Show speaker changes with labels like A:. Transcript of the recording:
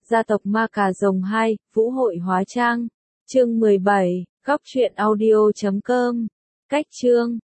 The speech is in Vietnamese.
A: Gia tộc Ma Cà Rồng 2, Vũ hội hóa trang. Chương 17, góc truyện audio.com. Cách chương